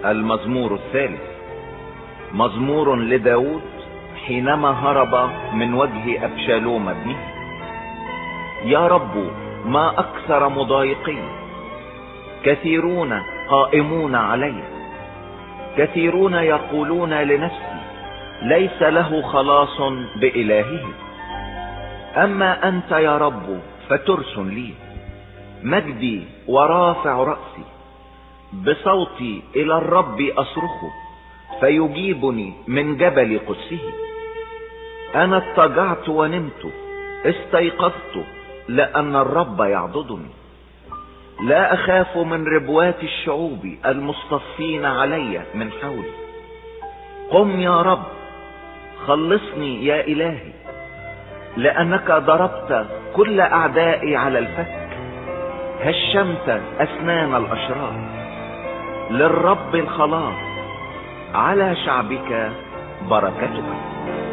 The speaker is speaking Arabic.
المزمور الثالث. مزمور لداود حينما هرب من وجه أبشالوم ابنه. يا رب ما أكثر مضايقي، كثيرون قائمون علي، كثيرون يقولون لنفسي ليس له خلاص بإلهه. أما أنت يا رب فترس لي، مجدي ورافع رأسي. بصوتي إلى الرب أصرخ فيجيبني من جبل قدسه. أنا اضطجعت ونمت، استيقظت لأن الرب يعضدني. لا أخاف من ربوات الشعوب المصطفين علي من حولي. قم يا رب خلصني يا إلهي، لأنك ضربت كل أعدائي على الفك، هشمت أسنان الأشرار. للرب الخلاص، على شعبك بركتك.